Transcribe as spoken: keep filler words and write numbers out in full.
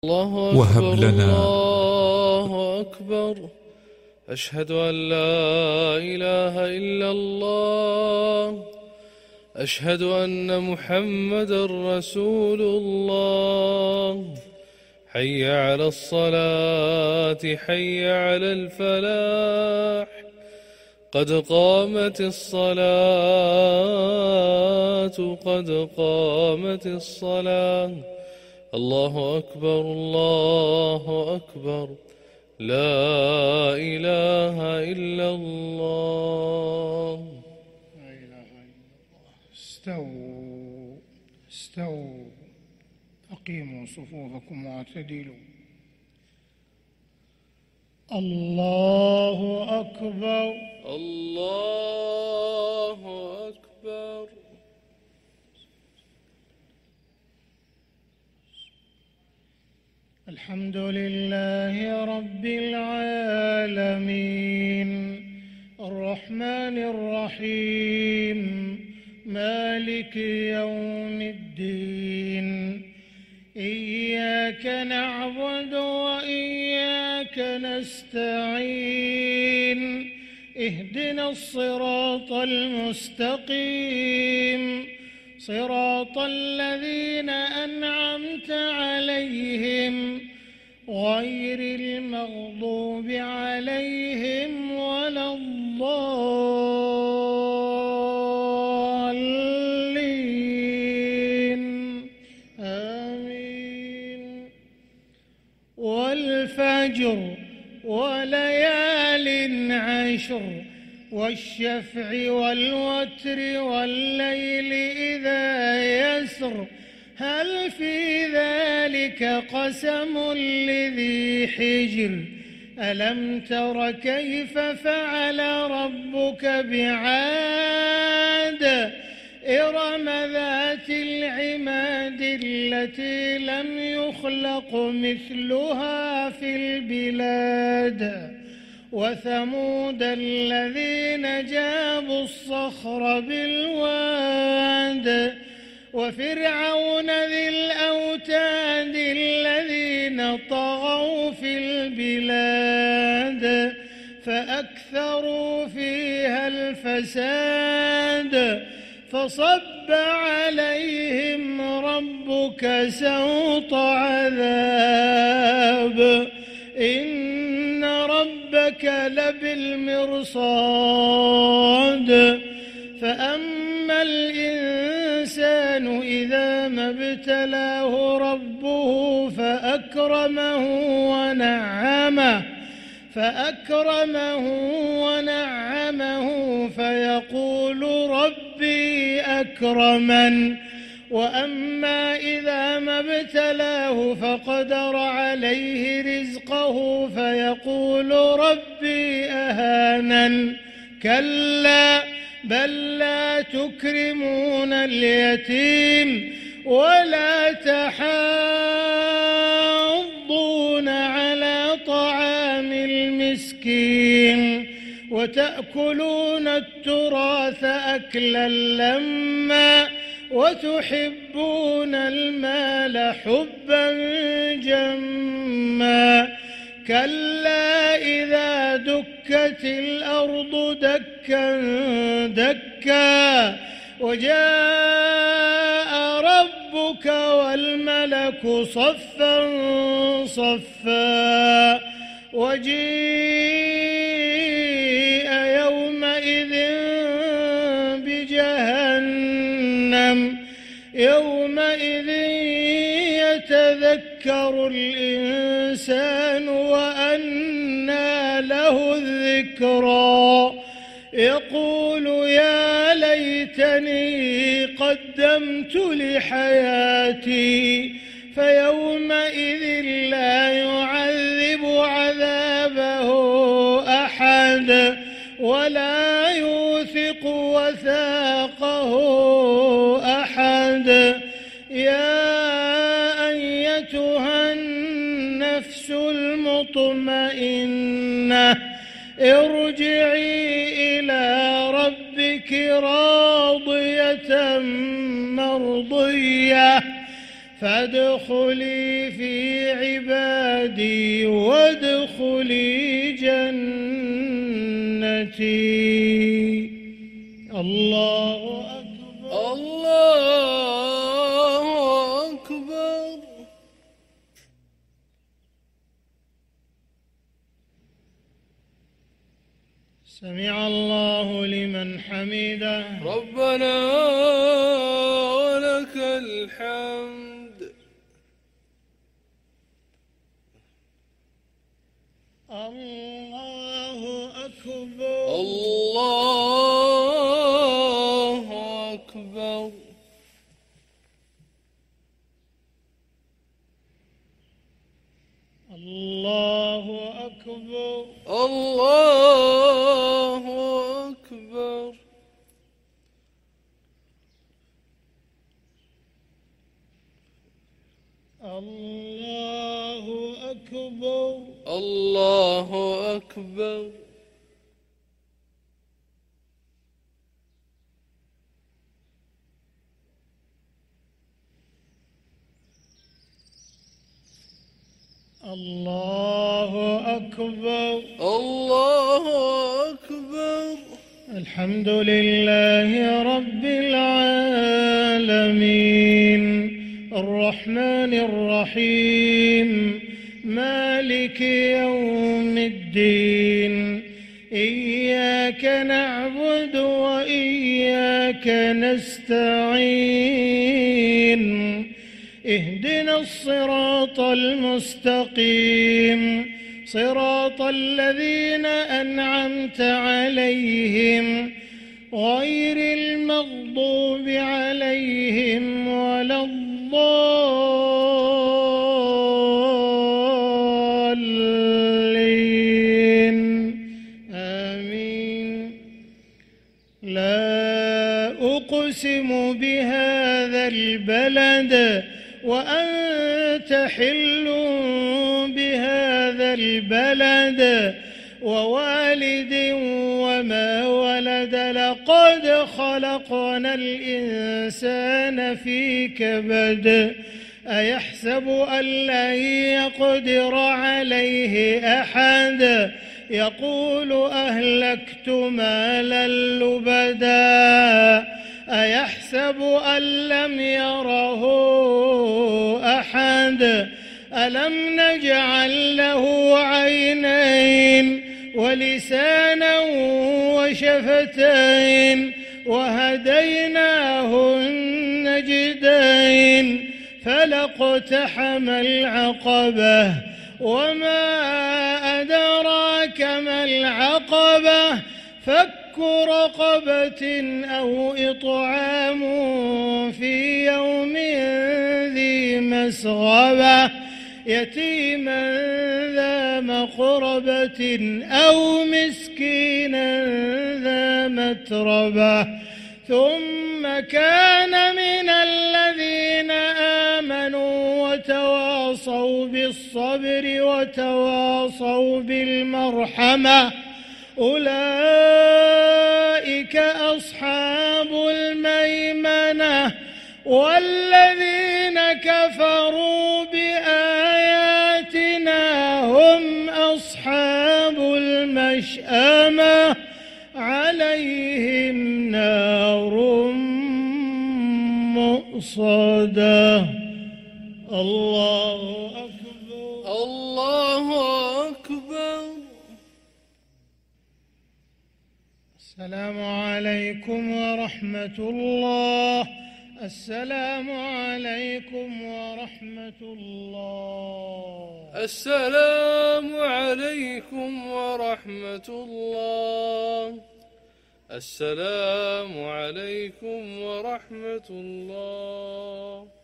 الله وهب أكبر لنا الله أكبر. أشهد أن لا إله إلا الله. أشهد أن محمدا رسول الله. حي على الصلاة حي على الفلاح. قد قامت الصلاة قد قامت الصلاة. الله أكبر الله أكبر. لا إله إلا الله. لا إله إلا الله. استووا استووا أقيموا صفوفكم واعتدلوا. الله أكبر الله أكبر. الحمد لله رب العالمين الرحمن الرحيم مالك يوم الدين. إياك نعبد وإياك نستعين. اهدنا الصراط المستقيم صراط الذين أنعمت عليهم غير المغضوب عليهم ولا الضالين آمين. والفجر وليال عشر والشفع والوتر والليل إذا يسر هل في ذلك قسم لذي حجر. ألم تر كيف فعل ربك بعاد إرم ذات العماد التي لم يخلق مثلها في البلاد. وثمود الذين جابوا الصخر بالواد. وفرعون ذي الأوتاد الذين طغوا في البلاد فأكثروا فيها الفساد. فصب عليهم ربك سوط عذاب إن ربك لبالمرصاد. فأما الإنسان إذا ما ابتلاه ربه فأكرمه ونعمه فأكرمه ونعمه فيقول ربي أكرمن. وأما إذا ما ابتلاه فقدر عليه رزقه فيقول ربي أهانن. كلا بل لا تكرمون اليتيم ولا تحاضون على طعام المسكين وتأكلون التراث أكلا لما وتحبون المال حبا جما. كلا إذا دكت الأرض دكا دكا وجاء ربك والملك صفا صفا وجيء يومئذ بجهنم يومئذ يتذكر الإنسان وأنى له الذكرى. يقول يا ليتني قدمت لحياتي فيومئذ لا يعذب عذابه أحد ولا يوثق وثاقه أحد. يا أيتها النفس المطمئنة ارجعي إلى ربك راضية مرضية فادخلي في عبادي وادخلي جنتي. الله أكبر. الله أكبر. سمع الله لمن حمده. ربنا ولك الحمد. الله أكبر. الله أكبر. الله أكبر. الله أكبر. الله أكبر. الله أكبر. الله أكبر. الله أكبر. الحمد لله رب العالمين الرحمن الرحيم مالك يوم الدين إياك نعبد وإياك نستعين اهدنا الصراط المستقيم صراط الذين أنعمت عليهم غير المغضوب عليهم ولا الضالين آمين. لا أقسم بهذا البلد وأنت حل بهذا البلد ووالد وما ولد لقد خلقنا الإنسان في كبد أيحسب أن لن يقدر عليه أحد يقول أهلكت مالا لبدا أيحسب أن لم يره أحد ألم نجعل له عينين ولسانا وشفتين وهديناه النجدين فلاقتحم العقبة وما أدراك ما العقبة فك رقبة أو إطعام في يوم ذي مسغبة يتيما ذا مقربة أو مسكينا ذا متربة ثم كان من الذين آمنوا وتواصوا بالصبر وتواصوا بالمرحمة أولئك أصحاب الميمنة والذين كفروا بآياتنا هم أصحاب المشأمة عليهم نار مؤصدة. الله أكبر. الله أكبر. السلام عليكم ورحمة الله. السلام عليكم ورحمة الله. السلام عليكم ورحمة الله. السلام عليكم ورحمة الله.